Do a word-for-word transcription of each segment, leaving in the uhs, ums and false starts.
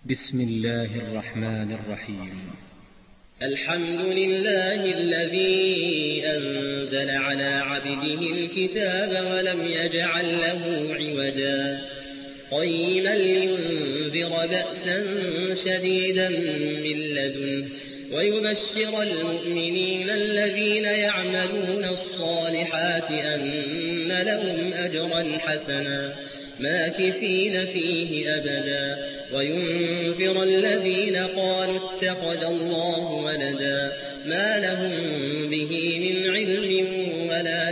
بسم الله الرحمن الرحيم. الحمد لله الذي أنزل على عبده الكتاب ولم يجعل له عوجا قيما لينذر بأسا شديدا من لدنه ويبشر المؤمنين الذين يعملون الصالحات أن لهم أجرا حسنا ماكثين فيه أبدا وينذر الذين قالوا اتخذ الله ولدا ما لهم به من علم ولا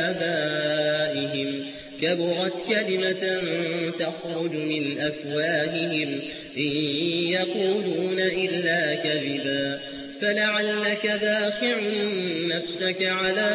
لآبائهم كبرت كلمة تخرج من أفواههم إن يقولون إلا كذبا فلعلك باخع نفسك على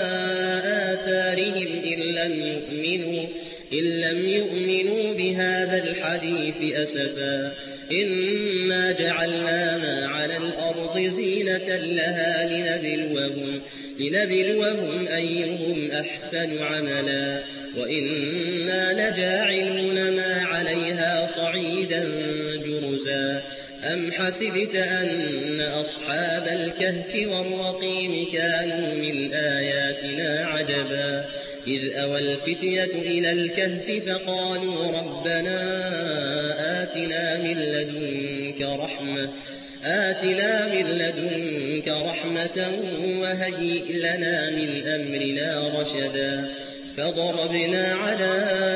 آثارهم إن لم يؤمنوا إن لم يؤمنوا بهذا الحديث أسفا إنا جعلنا ما على الأرض زينة لها لنبلوهم, لنبلوهم أيهم أحسن عملا وإنا لجاعلون ما عليها صعيدا جرزا أم حسبت أن أصحاب الكهف والرقيم كانوا من آياتنا عجبا إذ أوى الفتية إلى الكهف فقالوا ربنا آتنا من لدنك رحمة آتنا من لدنك رحمة وهيئ لنا من أمرنا رشدا فضربنا على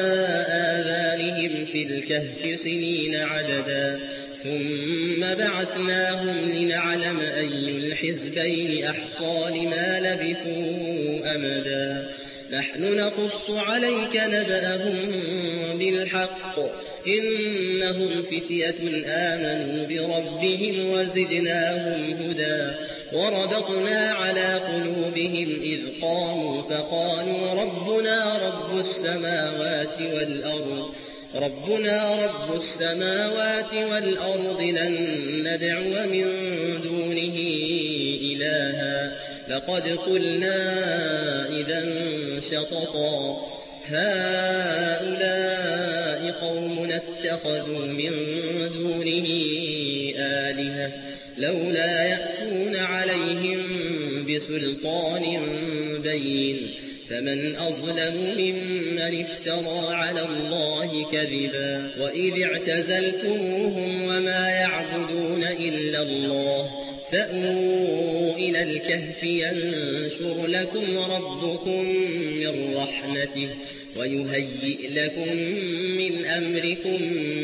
آذانهم في الكهف سنين عددا ثم بعثناهم لنعلم أي الحزبين أحصى لما لبثوا أمدا نحن نقص عليك نبأهم بالحق إنهم فتية آمنوا بربهم وزدناهم هدى وربطنا على قلوبهم إذ قاموا فقالوا ربنا رب السماوات والأرض ربنا رب السماوات والأرض لن ندعو من دونه إلها لقد قلنا إذا شططا هؤلاء قوم اتخذوا من دونه آلهة لولا يأتون عليهم بسلطان بين فمن أظلم ممن افترى على الله كذبا وإذ اعتزلتموهم وما يعبدون إلا الله فأووا إلى الكهف ينشر لكم ربكم من رحمته ويهيئ لكم من أمركم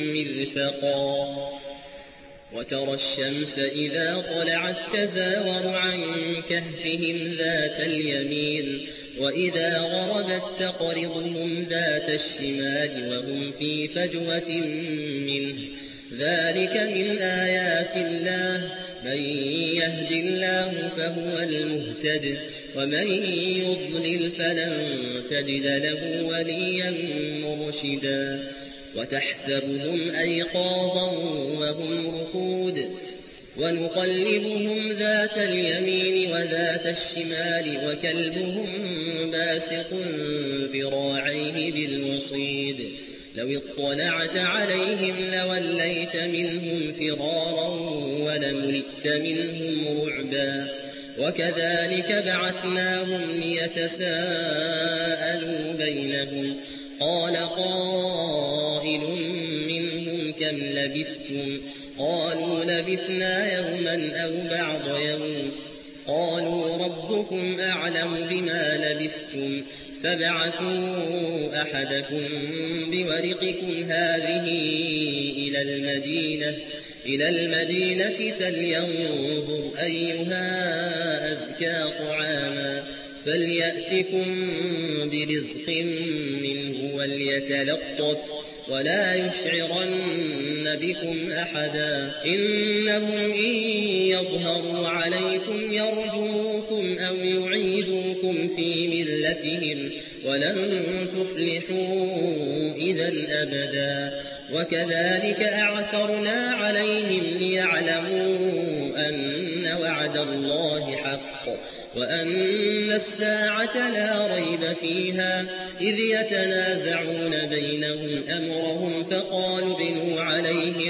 مرفقا وترى الشمس إذا طلعت تزاور عن كهفهم ذات اليمين وإذا غربت تقرضهم ذات الشمال وهم في فجوة منه ذلك من آيات الله من يهد الله فهو المهتد ومن يضلل فلن تجد له وليا مرشدا وتحسبهم أيقاظا وهم رقود ونقلبهم ذات اليمين وذات الشمال وكلبهم باسط ذراعيه بالوصيد لو اطلعت عليهم لوليت منهم فرارا ولملئت منهم رعبا وكذلك بعثناهم ليتساءلوا بينهم قال قائل منهم كم لبثتم قالوا لبثنا يوما أو بعض يوم قالوا ربكم أعلم بما لبثتم فابعثوا أحدكم بورقكم هذه إلى المدينة إلى المدينة فلينظر أيها أزكى طعاما فليأتكم برزق منه وليتلطف ولا يشعرن بكم أحدا إنهم إن يظهروا عليكم يرجموكم أو يعيدوكم في ملتهم ولن تفلحوا إذا أبدا وكذلك أعثرنا عليهم ليعلموا أن وعد الله حق وأن الساعة لا ريب فيها إذ يتنازعون بينهم أمرهم فقالوا ابنوا عليهم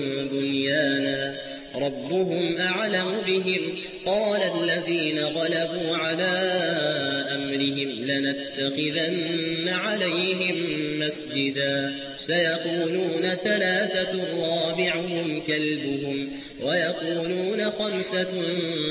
بنيانا ربهم أعلم بهم قال الذين غلبوا على أمرهم لنتخذن عليهم مسجدا سيقولون ثلاثة رابعهم كلبهم ويقولون خمسة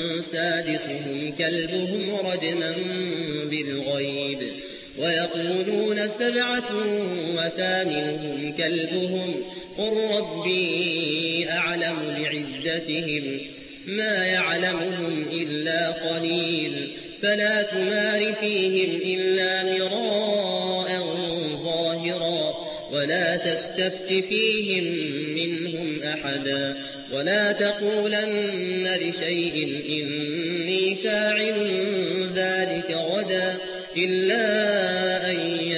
سادسهم كلبهم رجما بالغيب ويقولون سبعة وثامنهم كلبهم قل ربي أعلم بعدتهم ما يعلمهم إلا قليل فلا تمار فيهم إلا مراء ظاهرا ولا تستفت فيهم منهم أحدا ولا تقولن لشيء إني فاعل ذلك غدا إلا أن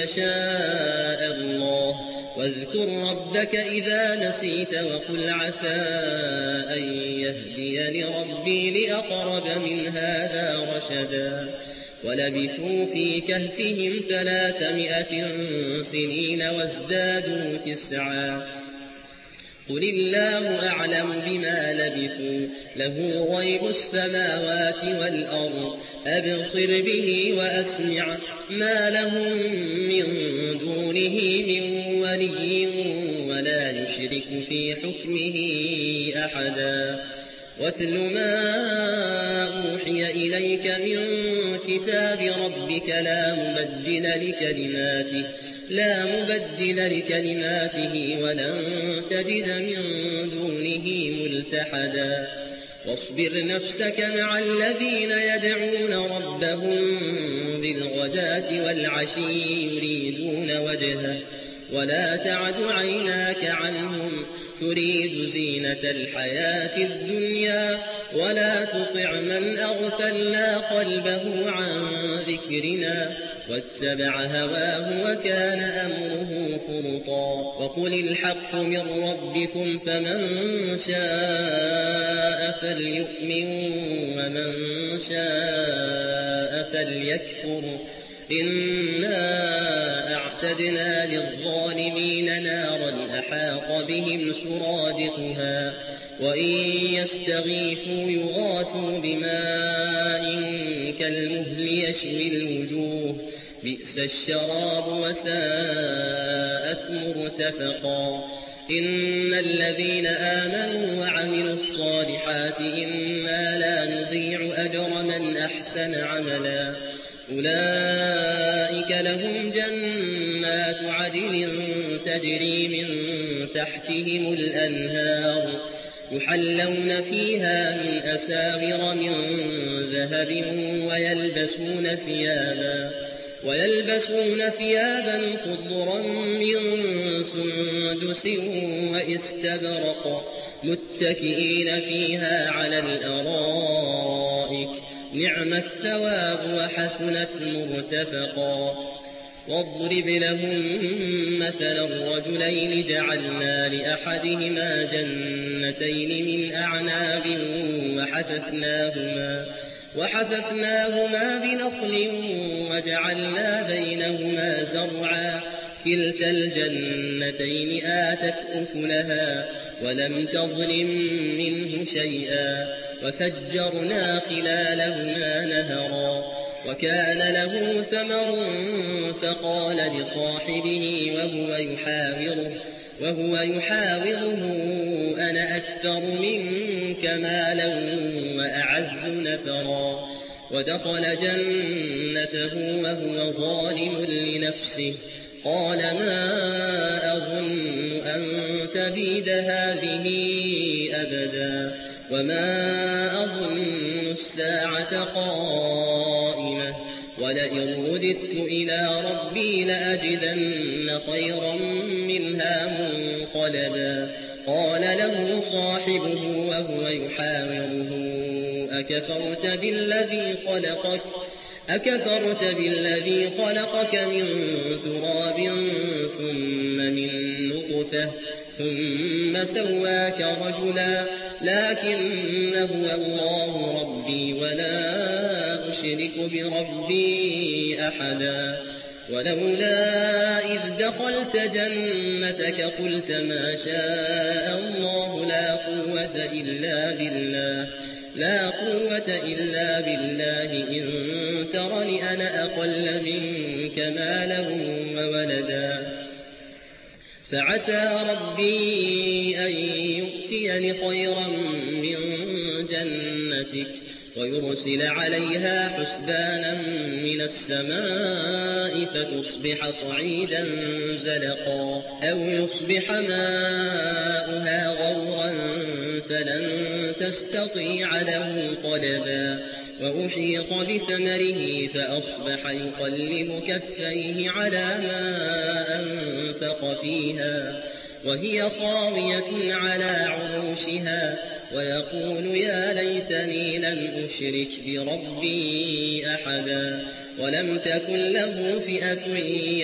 يشاء الله واذكر ربك إذا نسيت وقل عسى أن يهديني ربي لأقرب من هذا رشدا ولبثوا في كهفهم ثلاثمائة سنين وازدادوا تسعا قل الله أعلم بما لبثوا له غيب السماوات والأرض أبصر به وأسمع ما لهم من دونه من ولي ولا يشرك في حكمه أحدا واتل ما أوحي إليك من كتاب ربك لا مبدل لكلماته لا مبدل لكلماته ولن تجد من دونه ملتحدا واصبر نفسك مع الذين يدعون ربهم بالغداة والعشي يريدون وجهه ولا تعد عيناك عنهم تريد زينة الحياة الدنيا ولا تطع من أغفلنا قلبه عن ذكرنا واتبع هواه وكان أمره فرطا وقل الحق من ربكم فمن شاء فليؤمن ومن شاء فليكفر إنا أعتدنا للظالمين نارا أحاط بهم سرادقها وإن يستغيثوا يغاثوا بماء كالمهل يشوي الوجوه بئس الشراب وساءت مرتفقا إن الذين آمنوا وعملوا الصالحات إنا لا نضيع أجر من أحسن عملا أولئك لهم جنات عدن تجري من تحتهم الأنهار يحلون فيها من أساور من ذهب ويلبسون ثيابا ويلبسون ثيابا خضرا من سندس وإستبرق متكئين فيها على الأرائك نعم الثواب وحسنت مرتفقا واضرب لهم مثلا الرجلين جعلنا لأحدهما جنتين من أعناب وحففناهما وحففناهما بنخل وجعلنا بينهما زرعا كلتا الجنتين آتت أكلها ولم تظلم منه شيئا وفجرنا خلالهما نهرا وكان له ثمر فقال لصاحبه وهو يحاوره وهو يحاوره أنا أكثر منك مالا وأعز نفرا ودخل جنته وهو ظالم لنفسه قال ما أظن أن تبيد هذه أبدا وما أظن الساعة قائمة ولئن رددت إلى ربي لأجدن خيرا منها منقلبا قال له صاحبه وهو يحاوره أكفرت بالذي خلقك أكفرت بالذي خلقك من تراب ثم من نطفة ثم سواك رجلا لكن هو الله ربي ولا أشرك بربي أحدا ولولا إذ دخلت جنتك قلت ما شاء الله لا قوة إلا بالله لا قوة إلا بالله إن ترني أنا أقل منك مالا وولدا فعسى ربي أن يؤتيني خيرا من جنتك ويرسل عليها حسبانا من السماء فتصبح صعيدا زلقا أو يصبح ماؤها غورا فلن تستطيع له طلبا وأحيط بثمره فأصبح يقلب كفيه على ما أنفق فيها وهي خاوية على عروشها ويقول يا ليتني لم أشرك بربي أحدا ولم تكن له فئة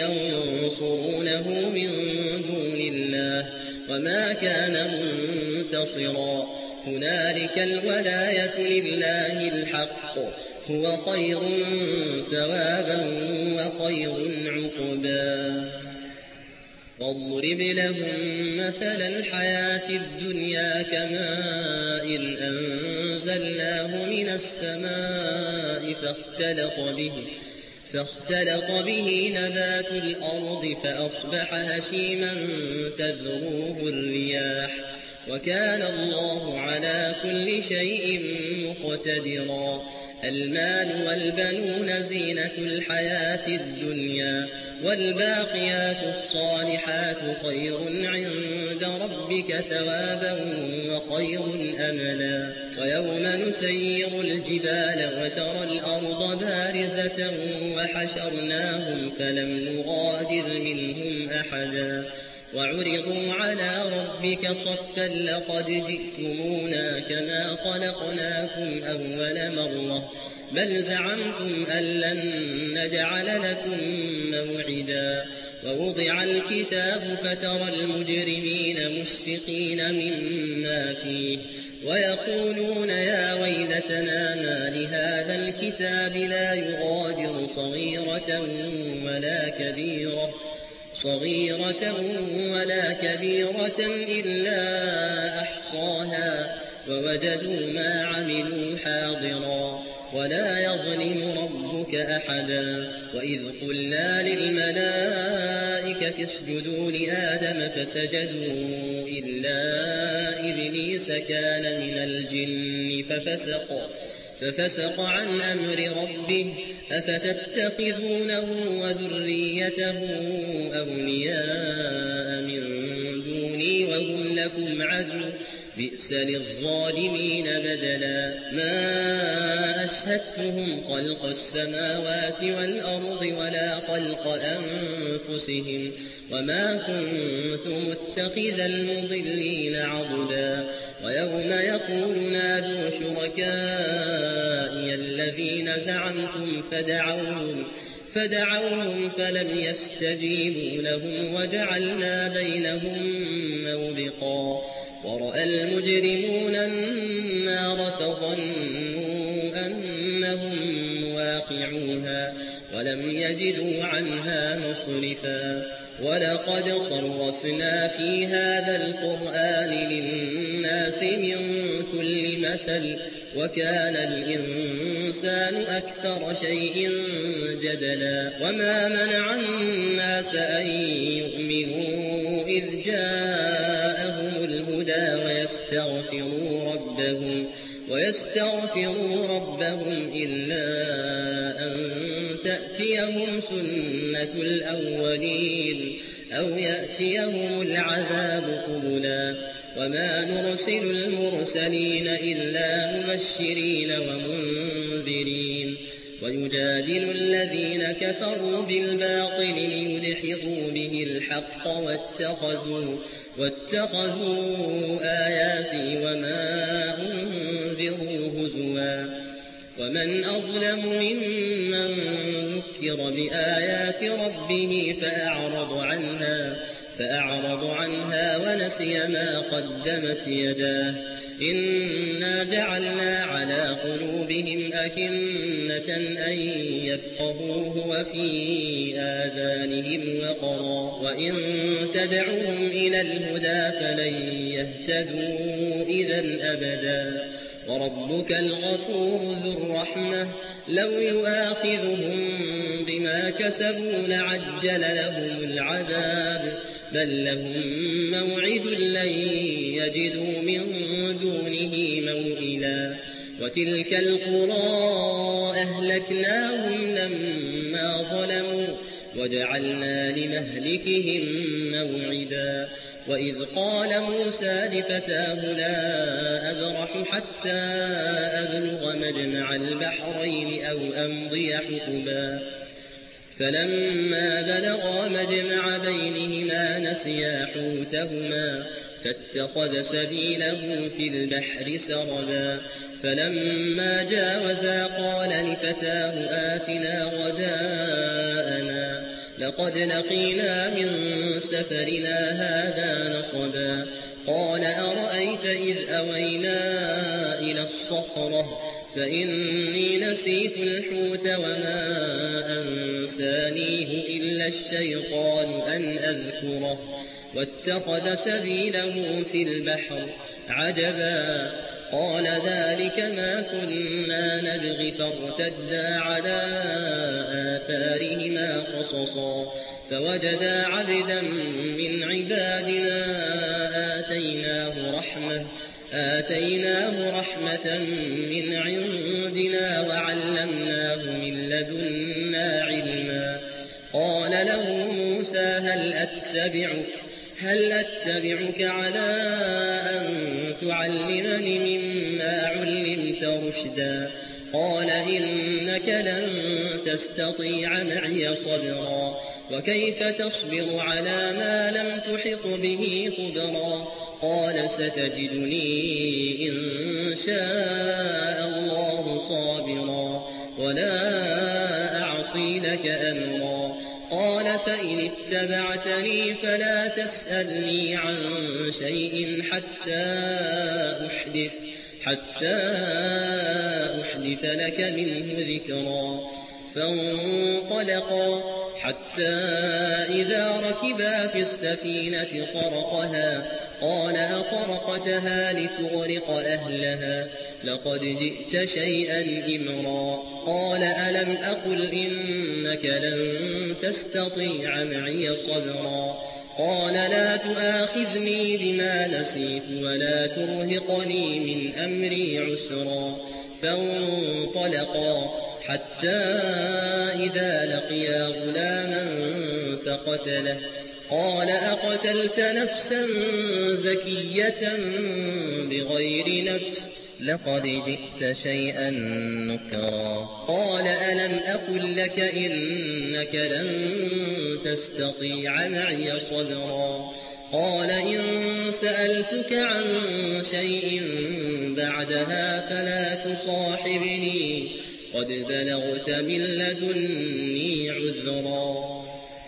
ينصرونه من دون الله وما كان منتصرا هنالك الولاية لله الحق هو خير ثوابا وخير عقبا واضرب لهم مثل الحياة الدنيا كماء أنزلناه من السماء فاختلط به فاختلط به نبات الأرض فأصبح هشيما تذروه الرياح وكان الله على كل شيء مقتدرا المال والبنون زينة الحياة الدنيا والباقيات الصالحات خير عند ربك ثوابا وخير أملا ويوم نسير الجبال وترى الأرض بارزة وحشرناهم فلم نغادر منهم أحدا وعرضوا على ربك صفا لقد جئتمونا كما خلقناكم أول مرة بل زعمتم أن لن نجعل لكم موعدا ووضع الكتاب فترى المجرمين مشفقين مما فيه ويقولون يا ويلتنا ما لهذا الكتاب لا يغادر صغيرة ولا كبيرة صغيرة ولا كبيرة إلا أحصاها ووجدوا ما عملوا حاضرا ولا يظلم ربك أحدا وإذ قلنا للملائكة اسجدوا لآدم فسجدوا إلا إبليس كان من الجن ففسق ففسق عن أمر ربه أفتتخذونه وذريته أولياء من دوني وهم لكم عدو بئس للظالمين بدلا ما أشهدتهم خلق السماوات والأرض ولا خلق أنفسهم وما كنت متخذ المضلين عضدا ويوم يقول نادوا شركائي الذين زعمتم فدعوهم فدعوهم فلم يستجيبوا لهم وجعلنا بينهم موبقا ورأى المجرمون النار فظنوا أنهم مواقعوها ولم يجدوا عنها مصرفا ولقد صرفنا في هذا القرآن للناس من كل مثل وكان الإنسان أكثر شيء جدلا وما منع الناس أن يؤمنوا إذ جاءهم الهدى ويستغفروا ربهم ويستغفروا ربهم إلا أن تأتيهم سنة الأولين أو يأتيهم العذاب قبلا وما نرسل المرسلين إلا مبشرين ومنذرين ويجادل الذين كفروا بالباطل ليدحضوا به الحق واتخذوا, واتخذوا آياتي وما أنذروا هزوا ومن أظلم ممن ذكر بآيات ربه فأعرض عنها فأعرض عنها ونسي ما قدمت يداه إنا جعلنا على قلوبهم أكنة أن يفقهوه وفي آذانهم وقرا وإن تدعوهم إلى الهدى فلن يهتدوا إذا أبدا وربك الغفور ذو الرحمة لو يؤاخذهم بما كسبوا لعجل لهم العذاب بل لهم موعد لن يجدوا من دونه موئلا وتلك القرى أهلكناهم لما ظلموا وجعلنا لمهلكهم موعدا وإذ قال موسى لفتاه لا أبرح حتى أبلغ مجمع البحرين أو أمضي حقبا فلما بلغا مجمع بينهما نسيا حوتهما فاتخذ سبيله في البحر سربا فلما جاوزا قال لفتاه آتنا غداءنا لقد لقينا من سفرنا هذا نصبا قال أرأيت إذ أوينا إلى الصخرة فإني نسيت الحوت وما أنسانيه إلا الشيطان أن أذكره واتخذ سبيله في البحر عجبا قال ذلك ما كنا نبغي فارتدا على آثارهما قصصا فوجدا عبدا من عبادنا آتيناه رحمة آتيناه رحمة من عندنا وعلمناه من لدنا علما قال له موسى هل أتبعك هل أتبعك على أن تعلمني مما علمت رشدا قال إنك لن تستطيع معي صبرا وكيف تصبر على ما لم تحط به خبرا قال ستجدني إن شاء الله صابرا ولا أعصي لك أمرا قال فإن اتبعتني فلا تسألني عن شيء حتى أحدث حتى أحدث لك منه ذكرا فانطلقا حتى إذا ركبا في السفينة خرقها قال أخرقتها لتغرق أهلها لقد جئت شيئا إمرا قال ألم أقل إنك لن تستطيع معي صبرا قال لا تؤاخذني بما نسيت ولا ترهقني من أمري عسرا فانطلقا حتى إذا لقيا غلاما فقتله قال أقتلت نفسا زكية بغير نفس لقد جئت شيئا نكرا قال ألم أقل لك إنك لن تستطيع معي صبرا قال إن سألتك عن شيء بعدها فلا تصاحبني قد بلغت من لدني عذرا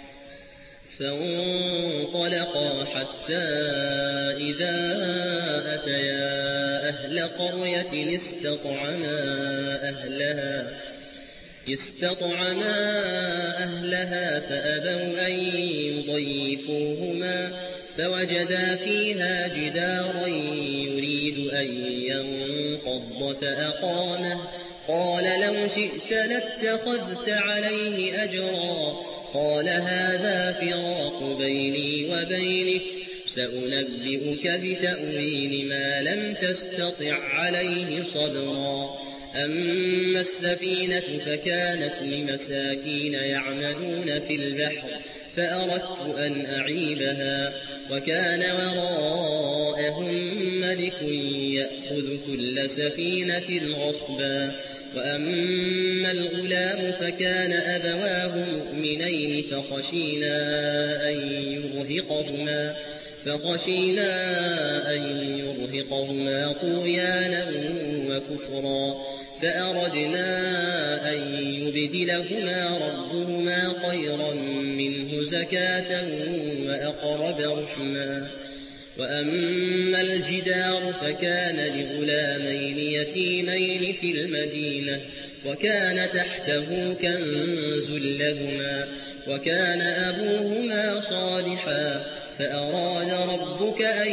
فانطلقا حتى إذا أتيا أهل قرية استطعما أهلها استطعما أهلها فأبوا أن يضيفوهما فوجدا فيها جدارا يريد أن ينقض فأقامه قال لو شئت لاتخذت عليه أجرا قال هذا فراق بيني وبينك سأنبئك بتأويل ما لم تستطع عليه صبرا أما السفينة فكانت لمساكين يعملون في البحر فأردت أن أعيبها وكان وراءهم ملك يأخذ كل سفينة غصبا وأما الغلام فكان أبواه مؤمنين فخشينا أن يرهقهما فخشينا أن يرهقهما طغيانا وكفرا فأردنا أن يبدلهما ربهما خيرا منه زكاة وأقرب رحما وأما الجدار فكان لغلامين يتيمين في المدينة وكان تحته كنز لهما وكان أبوهما صالحا فأراد ربك أن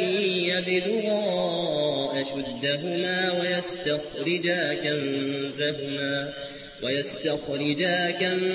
يبلغا أشدهما ويستخرجا كنزهما ويستخرجا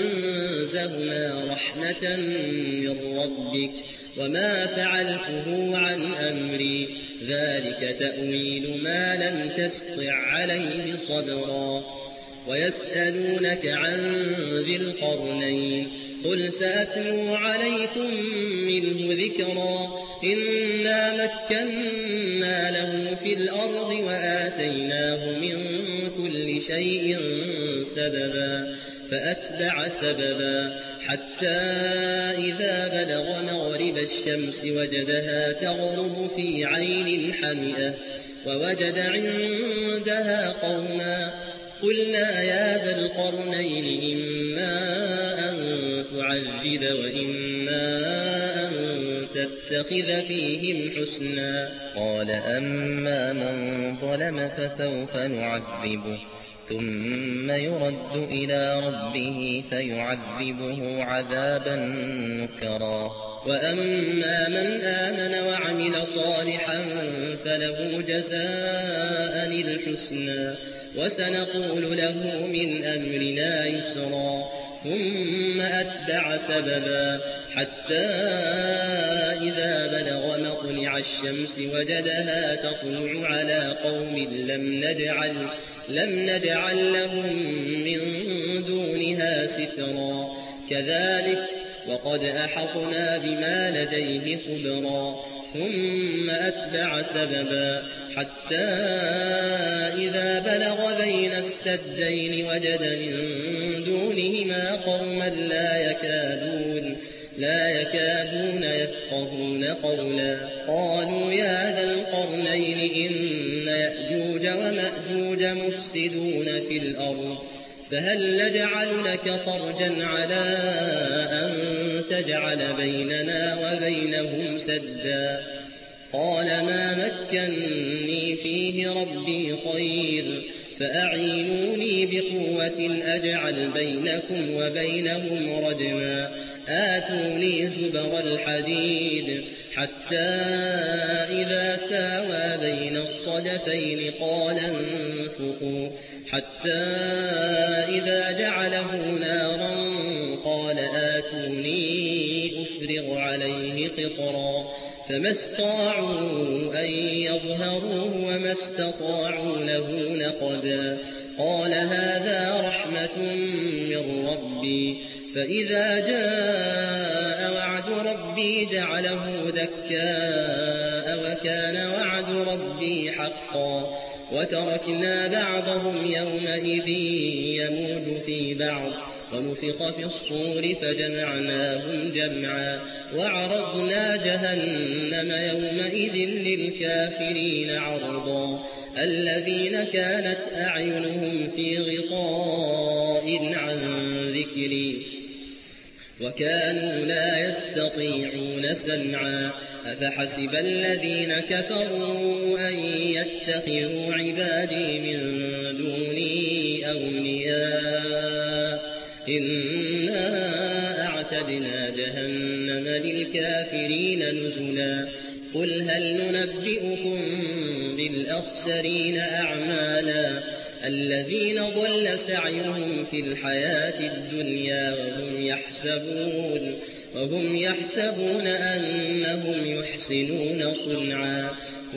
كنزهما رحمة من ربك وما فعلته عن أمري ذلك تأويل ما لم تسطع عليه صبرا ويسألونك عن ذي القرنين قل سأتلو عليكم منه ذكرا إنا مكنا له في الأرض وآتيناه من كل شيء سببا فأتبع سببا حتى إذا بلغ مغرب الشمس وجدها تغرب في عين حمئة ووجد عندها قوما قلنا يا ذا القرنين إما أن تعذب وإما أن تتخذ فيهم حسنا قال أما من ظلم فسوف نعذبه ثم يرد إلى ربه فيعذبه عذابا نكرا وأما من آمن وعمل صالحا فله جزاء الحسنى وسنقول له من أمرنا يسرا ثم أتبع سببا حتى إذا بلغ مطلع الشمس وجدها تطلع على قوم لم نجعل, لم نجعل لهم من دونها سترا كذلك وقد أحطنا بما لديه خبرا ثم أتبع سببا حتى إذا بلغ بين السدين وجد من دونهما قوما لا يكادون لا يكادون يفقهون قولا قالوا يا ذا القرنين إن يأجوج ومأجوج مفسدون في الأرض فهل نجعل لك فرجا على أن تجعل بيننا وبينهم سدا قال ما مكني فيه ربي خير فأعينوني بقوة أجعل بينكم وبينهم ردما آتوني زبر الحديد حتى إذا ساوى بين الصدفين قال انفخوا حتى إذا جعله نارا قال آتوني أفرغ عليه قطرا فما استطاعوا أن يظهروه وما استطاعوا له نقبا قال هذا رحمة من ربي فإذا جاء وعد ربي جعله دكاء وكان وعد ربي حقا وتركنا بعضهم يومئذ يموج في بعض ونفخ في الصور فجمعناهم جمعا وعرضنا جهنم يومئذ للكافرين عرضا الذين كانت أعينهم في غطاء عن ذكري وكانوا لا يستطيعون سمعا أفحسب الذين كفروا أن يتخذوا عبادي من دوني أولياء إنا أعتدنا جهنم للكافرين نزلا قل هل ننبئكم بالأخسرين أعمالا الذين ضل سعيهم في الحياة الدنيا وهم يحسبون وهم يحسبون أنهم يحسنون صنعا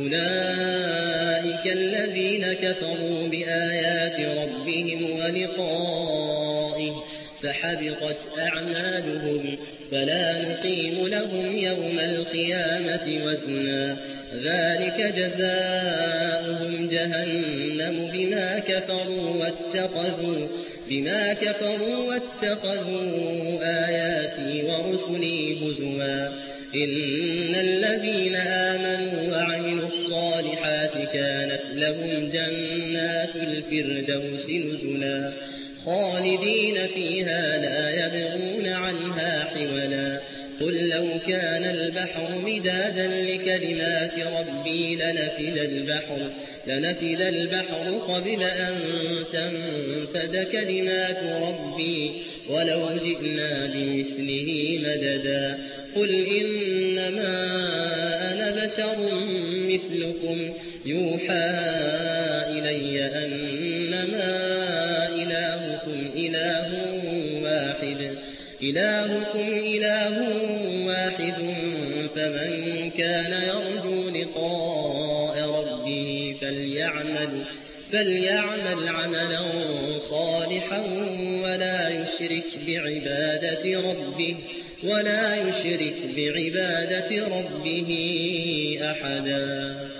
أولئك الذين كفروا بآيات ربهم ولقائه فحبطت أعمالهم فلا نقيم لهم يوم القيامة وزنا ذلك جزاؤهم جهنم بما كفروا واتخذوا بما كفروا واتخذوا آياتي ورسلي هزوا إن الذين آمنوا وعملوا الصالحات كانت لهم جنات الفردوس نزلا خالدين فيها لا يبغون عنها حولا قل لو كان البحر مدادا لكلمات ربي لنفد البحر, لنفد البحر قبل أن تنفد كلمات ربي ولو جئنا بمثله مددا قل إنما أنا بشر مثلكم يوحى إلي أنما إلهكم إله واحد إلهكم إله واحد فمن كان يرجو لقاء ربه فليعمل, فليعمل عملا صالحا ولا يشرك بعبادة ربه, ولا يشرك بعبادة ربه أحدا.